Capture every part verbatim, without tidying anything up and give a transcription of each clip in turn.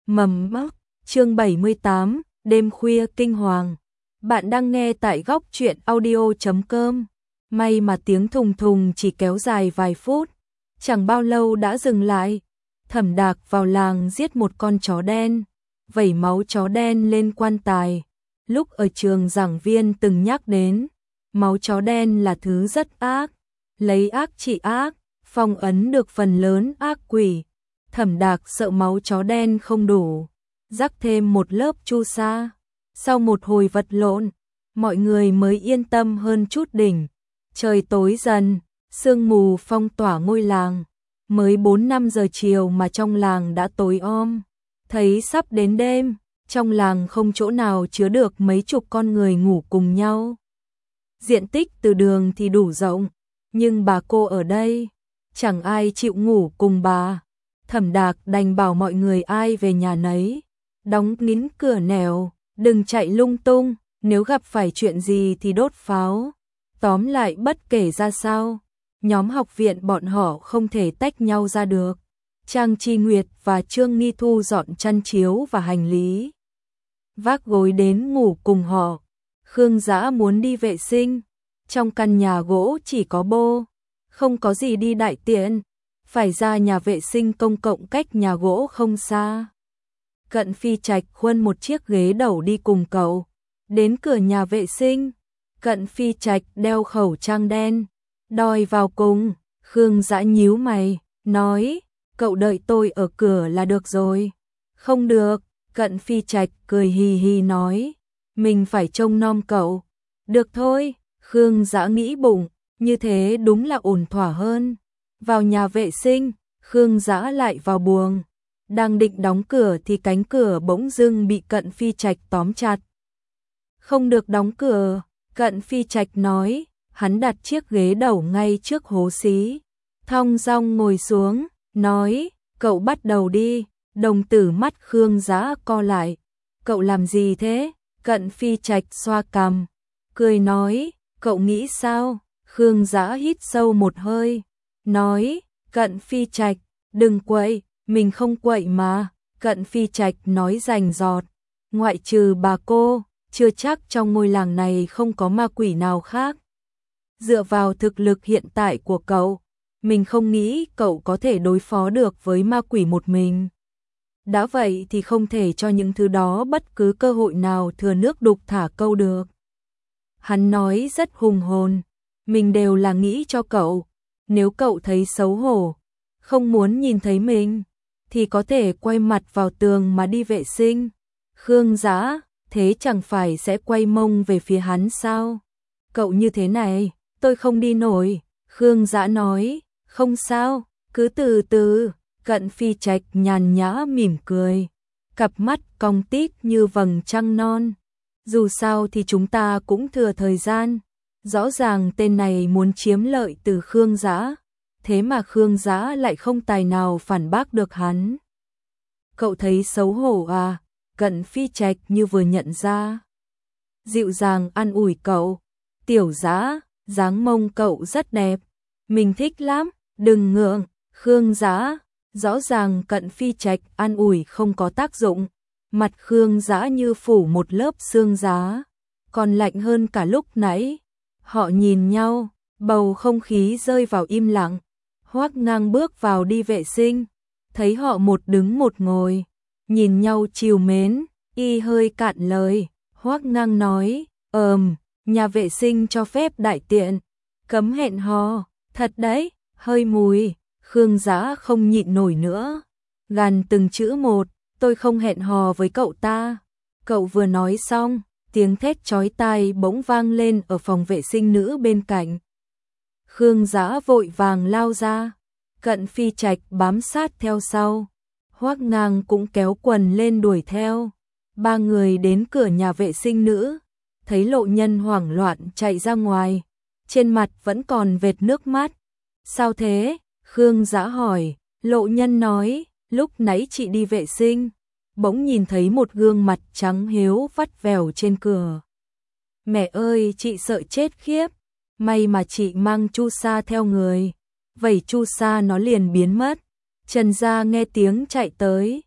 Mầm mốc, chương bảy mươi tám, đêm khuya kinh hoàng. Bạn đang nghe tại góc truyện audio chấm com. May mà tiếng thùng thùng chỉ kéo dài vài phút, chẳng bao lâu đã dừng lại. Thẩm Đạc vào làng giết một con chó đen, vẩy máu chó đen lên quan tài. Lúc ở trường giảng viên từng nhắc đến, máu chó đen là thứ rất ác, lấy ác trị ác, phong ấn được phần lớn ác quỷ. Thẩm Đạc sợ máu chó đen không đủ, rắc thêm một lớp chu sa. Sau một hồi vật lộn, mọi người mới yên tâm hơn chút đỉnh. Trời tối dần, sương mù phong tỏa ngôi làng. Mới bốn năm giờ chiều mà trong làng đã tối om. Thấy sắp đến đêm, trong làng không chỗ nào chứa được mấy chục con người ngủ cùng nhau. Diện tích từ đường thì đủ rộng, nhưng bà cô ở đây, chẳng ai chịu ngủ cùng bà. Thẩm Đạc đành bảo mọi người ai về nhà nấy, đóng kín cửa nẻo, đừng chạy lung tung, nếu gặp phải chuyện gì thì đốt pháo. Tóm lại bất kể ra sao, nhóm học viện bọn họ không thể tách nhau ra được. Trang Chi Nguyệt và Trương Nghi Thu dọn chăn chiếu và hành lý, vác gối đến ngủ cùng họ. Khương Dã muốn đi vệ sinh, trong căn nhà gỗ chỉ có bô, không có gì đi đại tiện, phải ra nhà vệ sinh công cộng cách nhà gỗ không xa. Cận Phi Trạch khuân một chiếc ghế đầu đi cùng cậu. Đến cửa nhà vệ sinh, Cận Phi Trạch đeo khẩu trang đen, đòi vào cùng. Khương Dã nhíu mày, nói, cậu đợi tôi ở cửa là được rồi. Không được, Cận Phi Trạch cười hì hì nói, mình phải trông nom cậu. Được thôi, Khương Dã nghĩ bụng, như thế đúng là ổn thỏa hơn. Vào nhà vệ sinh, Khương Dã lại vào buồng. Đang định đóng cửa thì cánh cửa bỗng dưng bị Cận Phi Trạch tóm chặt. Không được đóng cửa, Cận Phi Trạch nói. Hắn đặt chiếc ghế đầu ngay trước hố xí, thong dong ngồi xuống, nói, cậu bắt đầu đi. Đồng tử mắt Khương Dã co lại. Cậu làm gì thế? Cận Phi Trạch xoa cằm, cười nói, cậu nghĩ sao? Khương Dã hít sâu một hơi, nói, Cận Phi Trạch, đừng quậy, mình không quậy mà. Cận Phi Trạch nói rành rọt, ngoại trừ bà cô, chưa chắc trong ngôi làng này không có ma quỷ nào khác. Dựa vào thực lực hiện tại của cậu, mình không nghĩ cậu có thể đối phó được với ma quỷ một mình. Đã vậy thì không thể cho những thứ đó bất cứ cơ hội nào thừa nước đục thả câu được. Hắn nói rất hùng hồn, mình đều là nghĩ cho cậu. Nếu cậu thấy xấu hổ, không muốn nhìn thấy mình, thì có thể quay mặt vào tường mà đi vệ sinh. Khương Dã, thế chẳng phải sẽ quay mông về phía hắn sao? Cậu như thế này, tôi không đi nổi. Khương Dã nói, không sao, cứ từ từ. Cận Phi Trạch nhàn nhã mỉm cười, cặp mắt cong tít như vầng trăng non. Dù sao thì chúng ta cũng thừa thời gian. Rõ ràng tên này muốn chiếm lợi từ Khương Dã, thế mà Khương Dã lại không tài nào phản bác được hắn. Cậu thấy xấu hổ à? Cận Phi Trạch như vừa nhận ra. Dịu dàng an ủi cậu, Tiểu Dã, dáng mông cậu rất đẹp, mình thích lắm, đừng ngượng. Khương Dã, rõ ràng Cận Phi Trạch an ủi không có tác dụng. Mặt Khương Dã như phủ một lớp sương giá, còn lạnh hơn cả lúc nãy. Họ nhìn nhau, bầu không khí rơi vào im lặng. Hoắc Ngang bước vào đi vệ sinh, thấy họ một đứng một ngồi, nhìn nhau trìu mến, y hơi cạn lời. Hoắc Ngang nói, ờm, nhà vệ sinh cho phép đại tiện, cấm hẹn hò, thật đấy, hơi mùi. Khương Dã không nhịn nổi nữa, gằn từng chữ một, tôi không hẹn hò với cậu ta. Cậu vừa nói xong, tiếng thét chói tai bỗng vang lên ở phòng vệ sinh nữ bên cạnh. Khương Dã vội vàng lao ra, Cận Phi Trạch bám sát theo sau. Hoắc Ngang cũng kéo quần lên đuổi theo. Ba người đến cửa nhà vệ sinh nữ, thấy Lộ Nhân hoảng loạn chạy ra ngoài, trên mặt vẫn còn vệt nước mắt. Sao thế? Khương Dã hỏi. Lộ Nhân nói, lúc nãy chị đi vệ sinh, bỗng nhìn thấy một gương mặt trắng hiếu vắt vẻo trên cửa. Mẹ ơi, chị sợ chết khiếp. May mà chị mang chu sa theo người, vẩy chu sa nó liền biến mất. Trần Gia nghe tiếng chạy tới,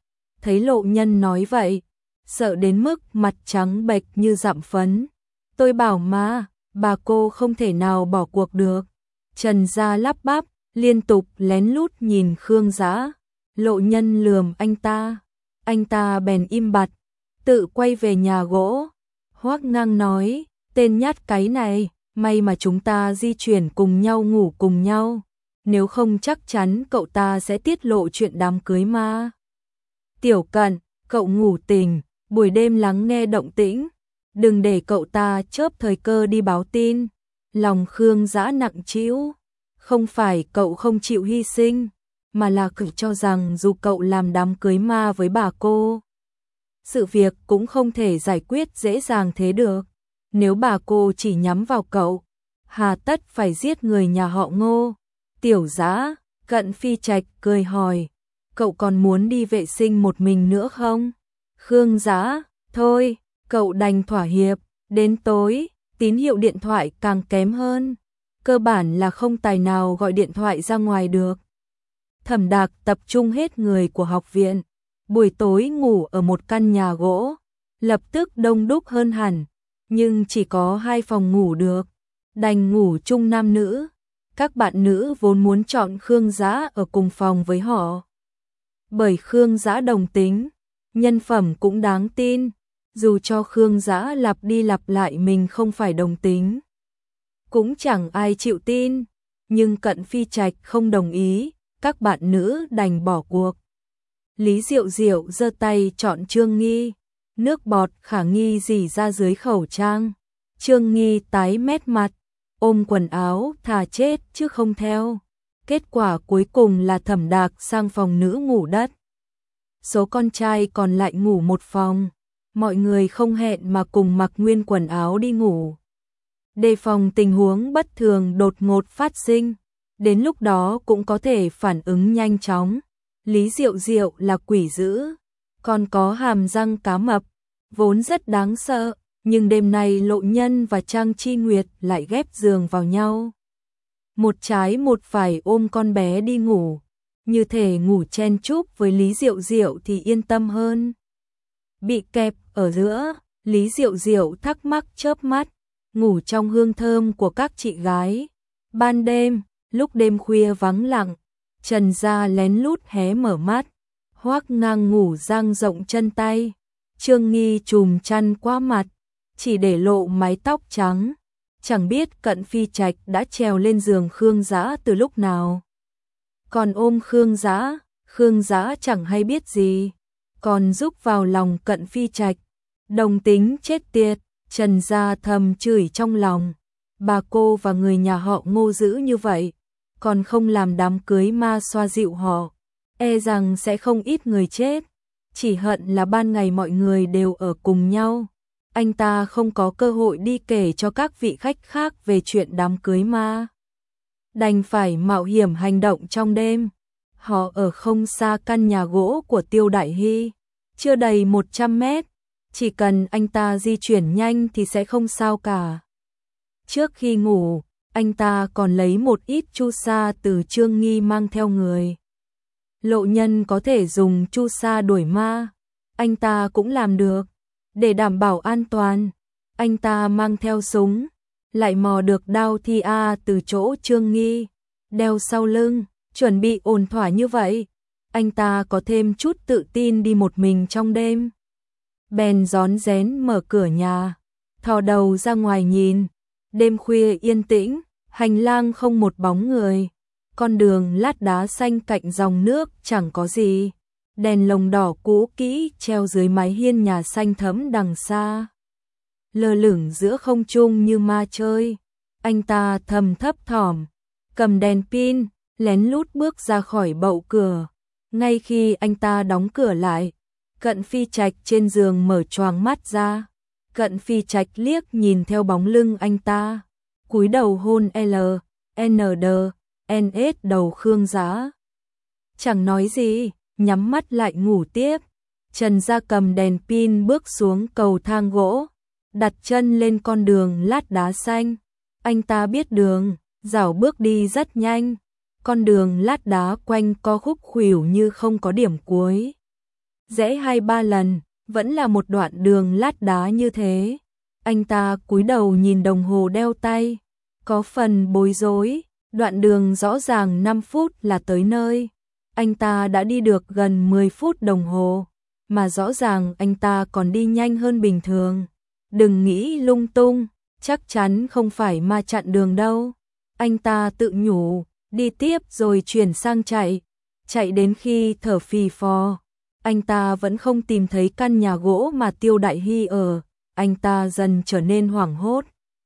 thấy Lộ Nhân nói vậy, sợ đến mức mặt trắng bệch như dặm phấn. Tôi bảo mà, bà cô không thể nào bỏ cuộc được. Trần Gia lắp bắp, liên tục lén lút nhìn Khương Dã. Lộ Nhân lườm anh ta, anh ta bèn im bặt, tự quay về nhà gỗ. Hoắc Ngang nói, tên nhát cái này, may mà chúng ta di chuyển cùng nhau ngủ cùng nhau, nếu không chắc chắn cậu ta sẽ tiết lộ chuyện đám cưới mà. Tiểu Cận, cậu ngủ tỉnh, buổi đêm lắng nghe động tĩnh, đừng để cậu ta chớp thời cơ đi báo tin. Lòng Khương Dã nặng trĩu, không phải cậu không chịu hy sinh, mà là cậu cho rằng dù cậu làm đám cưới ma với bà cô, sự việc cũng không thể giải quyết dễ dàng thế được. Nếu bà cô chỉ nhắm vào cậu, hà tất phải giết người nhà họ Ngô. Tiểu Dã, Cận Phi Trạch cười hỏi, cậu còn muốn đi vệ sinh một mình nữa không? Khương Dã, thôi, cậu đành thỏa hiệp. Đến tối, tín hiệu điện thoại càng kém hơn, cơ bản là không tài nào gọi điện thoại ra ngoài được. Thẩm Đạc tập trung hết người của học viện, buổi tối ngủ ở một căn nhà gỗ, lập tức đông đúc hơn hẳn, nhưng chỉ có hai phòng ngủ được, đành ngủ chung nam nữ. Các bạn nữ vốn muốn chọn Khương Dã ở cùng phòng với họ, bởi Khương Dã đồng tính, nhân phẩm cũng đáng tin, dù cho Khương Dã lặp đi lặp lại mình không phải đồng tính, cũng chẳng ai chịu tin, nhưng Cận Phi Trạch không đồng ý, các bạn nữ đành bỏ cuộc. Lý Diệu Diệu giơ tay chọn Trương Nghi, nước bọt khả nghi rỉ ra dưới khẩu trang. Trương Nghi tái mét mặt, ôm quần áo thà chết chứ không theo. Kết quả cuối cùng là Thẩm Đạc sang phòng nữ ngủ đất. Số con trai còn lại ngủ một phòng, mọi người không hẹn mà cùng mặc nguyên quần áo đi ngủ, đề phòng tình huống bất thường đột ngột phát sinh, đến lúc đó cũng có thể phản ứng nhanh chóng. Lý Diệu Diệu là quỷ dữ, còn có hàm răng cá mập, vốn rất đáng sợ, nhưng đêm nay Lộ Nhân và Trang Chi Nguyệt lại ghép giường vào nhau. Một trái một phải ôm con bé đi ngủ, như thể ngủ chen chúc với Lý Diệu Diệu thì yên tâm hơn. Bị kẹp ở giữa, Lý Diệu Diệu thắc mắc chớp mắt, ngủ trong hương thơm của các chị gái. Ban đêm, lúc đêm khuya vắng lặng, Trần Gia lén lút hé mở mắt, Hoắc Ngang ngủ dang rộng chân tay, Trương Nghi trùm chăn qua mặt, chỉ để lộ mái tóc trắng, chẳng biết Cận Phi Trạch đã trèo lên giường Khương Dã từ lúc nào. Còn ôm Khương Dã, Khương Dã chẳng hay biết gì, còn rúc vào lòng Cận Phi Trạch, đồng tính chết tiệt. Trần Gia thầm chửi trong lòng, bà cô và người nhà họ Ngô dữ như vậy, còn không làm đám cưới ma xoa dịu họ, e rằng sẽ không ít người chết. Chỉ hận là ban ngày mọi người đều ở cùng nhau, anh ta không có cơ hội đi kể cho các vị khách khác về chuyện đám cưới ma, đành phải mạo hiểm hành động trong đêm. Họ ở không xa căn nhà gỗ của Tiêu Đại Hy, chưa đầy một trăm mét, chỉ cần anh ta di chuyển nhanh thì sẽ không sao cả. Trước khi ngủ, anh ta còn lấy một ít chu sa từ Trương Nghi mang theo người. Lộ Nhân có thể dùng chu sa đuổi ma, anh ta cũng làm được. Để đảm bảo an toàn, anh ta mang theo súng, lại mò được đao thi a từ chỗ Trương Nghi, đeo sau lưng, chuẩn bị ổn thỏa như vậy. Anh ta có thêm chút tự tin đi một mình trong đêm. Bèn rón rén mở cửa nhà, thò đầu ra ngoài nhìn. Đêm khuya yên tĩnh, hành lang không một bóng người, con đường lát đá xanh cạnh dòng nước chẳng có gì, đèn lồng đỏ cũ kỹ treo dưới mái hiên nhà xanh thẫm đằng xa, lơ lửng giữa không trung như ma chơi. Anh ta thầm thấp thỏm, cầm đèn pin, lén lút bước ra khỏi bậu cửa. Ngay khi anh ta đóng cửa lại, Cận Phi Trạch trên giường mở choàng mắt ra. Cận Phi Trạch liếc nhìn theo bóng lưng anh ta, cúi đầu hôn L, N D, N S đầu Khương Dã. Chẳng nói gì, nhắm mắt lại ngủ tiếp. Trần Gia cầm đèn pin bước xuống cầu thang gỗ, đặt chân lên con đường lát đá xanh. Anh ta biết đường, dảo bước đi rất nhanh. Con đường lát đá quanh co khúc khuỷu như không có điểm cuối. rẽ hai ba lần, vẫn là một đoạn đường lát đá như thế. Anh ta cúi đầu nhìn đồng hồ đeo tay, có phần bối rối, đoạn đường rõ ràng năm phút là tới nơi. Anh ta đã đi được gần mười phút đồng hồ, mà rõ ràng anh ta còn đi nhanh hơn bình thường. Đừng nghĩ lung tung, chắc chắn không phải ma chặn đường đâu. Anh ta tự nhủ, đi tiếp rồi chuyển sang chạy. Chạy đến khi thở phì phò, anh ta vẫn không tìm thấy căn nhà gỗ mà Tiêu Đại Hy ở. Anh ta dần trở nên hoảng hốt.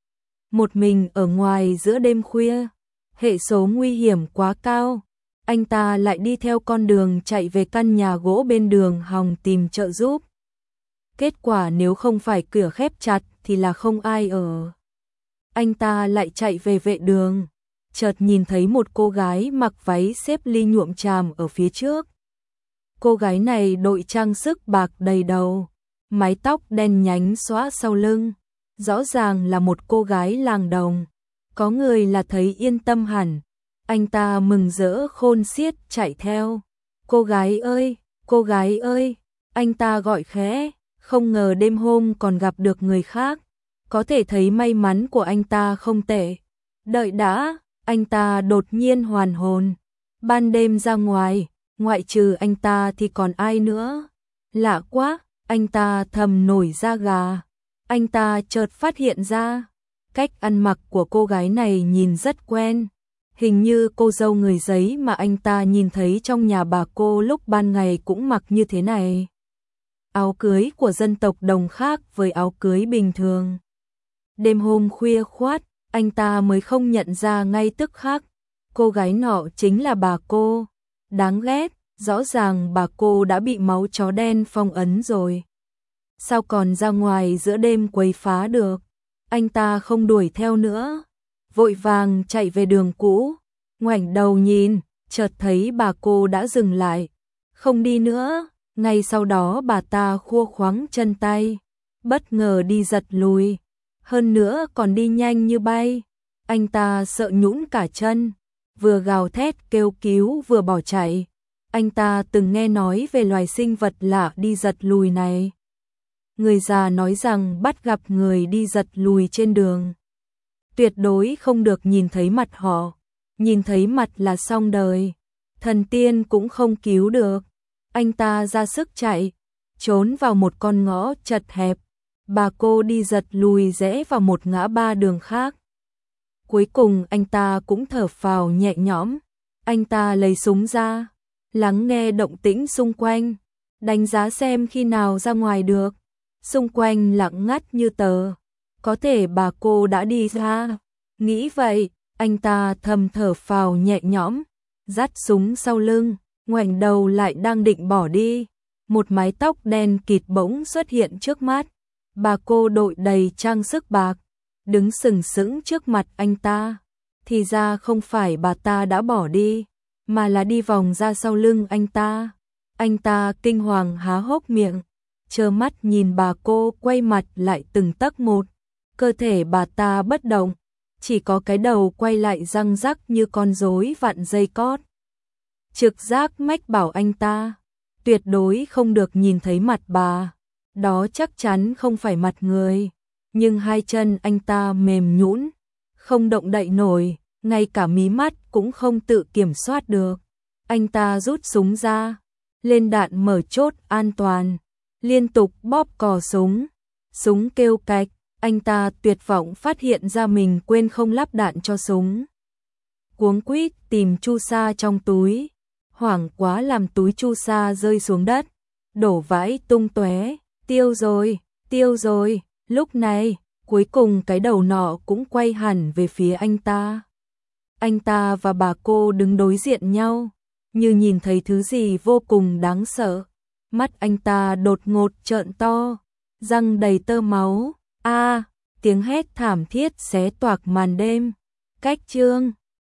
Một mình ở ngoài giữa đêm khuya, hệ số nguy hiểm quá cao. Anh ta lại đi theo con đường chạy về căn nhà gỗ bên đường hòng tìm trợ giúp. Kết quả nếu không phải cửa khép chặt thì là không ai ở. Anh ta lại chạy về vệ đường, chợt nhìn thấy một cô gái mặc váy xếp ly nhuộm chàm ở phía trước. Cô gái này đội trang sức bạc đầy đầu, mái tóc đen nhánh xõa sau lưng, rõ ràng là một cô gái làng đồng. Có người là thấy yên tâm hẳn, anh ta mừng rỡ khôn xiết chạy theo. Cô gái ơi, cô gái ơi, anh ta gọi khẽ, không ngờ đêm hôm còn gặp được người khác. Có thể thấy may mắn của anh ta không tệ. Đợi đã, anh ta đột nhiên hoàn hồn. Ban đêm ra ngoài, ngoại trừ anh ta thì còn ai nữa? Lạ quá, anh ta thầm nổi da gà. Anh ta chợt phát hiện ra, cách ăn mặc của cô gái này nhìn rất quen. Hình như cô dâu người Giấy mà anh ta nhìn thấy trong nhà bà cô lúc ban ngày cũng mặc như thế này. Áo cưới của dân tộc Đồng khác với áo cưới bình thường. Đêm hôm khuya khoát, anh ta mới không nhận ra ngay tức khắc. Cô gái nọ chính là bà cô. Đáng ghét, rõ ràng bà cô đã bị máu chó đen phong ấn rồi. Sao còn ra ngoài giữa đêm quấy phá được? Anh ta không đuổi theo nữa, vội vàng chạy về đường cũ. Ngoảnh đầu nhìn, chợt thấy bà cô đã dừng lại, không đi nữa. Ngay sau đó bà ta khua khoắng chân tay, bất ngờ đi giật lùi, hơn nữa còn đi nhanh như bay. Anh ta sợ nhũn cả chân, vừa gào thét kêu cứu vừa bỏ chạy. Anh ta từng nghe nói về loài sinh vật lạ đi giật lùi này. Người già nói rằng bắt gặp người đi giật lùi trên đường, tuyệt đối không được nhìn thấy mặt họ, nhìn thấy mặt là xong đời, thần tiên cũng không cứu được. Anh ta ra sức chạy, trốn vào một con ngõ chật hẹp. Bà cô đi giật lùi rẽ vào một ngã ba đường khác. Cuối cùng anh ta cũng thở phào nhẹ nhõm. Anh ta lấy súng ra, lắng nghe động tĩnh xung quanh, đánh giá xem khi nào ra ngoài được. Xung quanh lặng ngắt như tờ, có thể bà cô đã đi ra. Nghĩ vậy, anh ta thầm thở phào nhẹ nhõm, dắt súng sau lưng, ngoảnh đầu lại đang định bỏ đi. Một mái tóc đen kịt bỗng xuất hiện trước mắt. Bà cô đội đầy trang sức bạc, đứng sừng sững trước mặt anh ta. Thì ra không phải bà ta đã bỏ đi, mà là đi vòng ra sau lưng anh ta. Anh ta kinh hoàng há hốc miệng, trơ mắt nhìn bà cô quay mặt lại từng tấc một. Cơ thể bà ta bất động, chỉ có cái đầu quay lại răng rắc như con rối vặn dây cót. Trực giác mách bảo anh ta, tuyệt đối không được nhìn thấy mặt bà. Đó chắc chắn không phải mặt người. Nhưng hai chân anh ta mềm nhũn, không động đậy nổi, ngay cả mí mắt cũng không tự kiểm soát được. Anh ta rút súng ra, lên đạn mở chốt an toàn, liên tục bóp cò súng. Súng kêu cạch, anh ta tuyệt vọng phát hiện ra mình quên không lắp đạn cho súng. Cuống quýt tìm chu sa trong túi, hoảng quá làm túi chu sa rơi xuống đất, đổ vãi tung tóe. Tiêu rồi, tiêu rồi. Lúc này, cuối cùng cái đầu nọ cũng quay hẳn về phía anh ta. Anh ta và bà cô đứng đối diện nhau, như nhìn thấy thứ gì vô cùng đáng sợ. Mắt anh ta đột ngột trợn to, răng đầy tơ máu. A, tiếng hét thảm thiết xé toạc màn đêm. Cách chương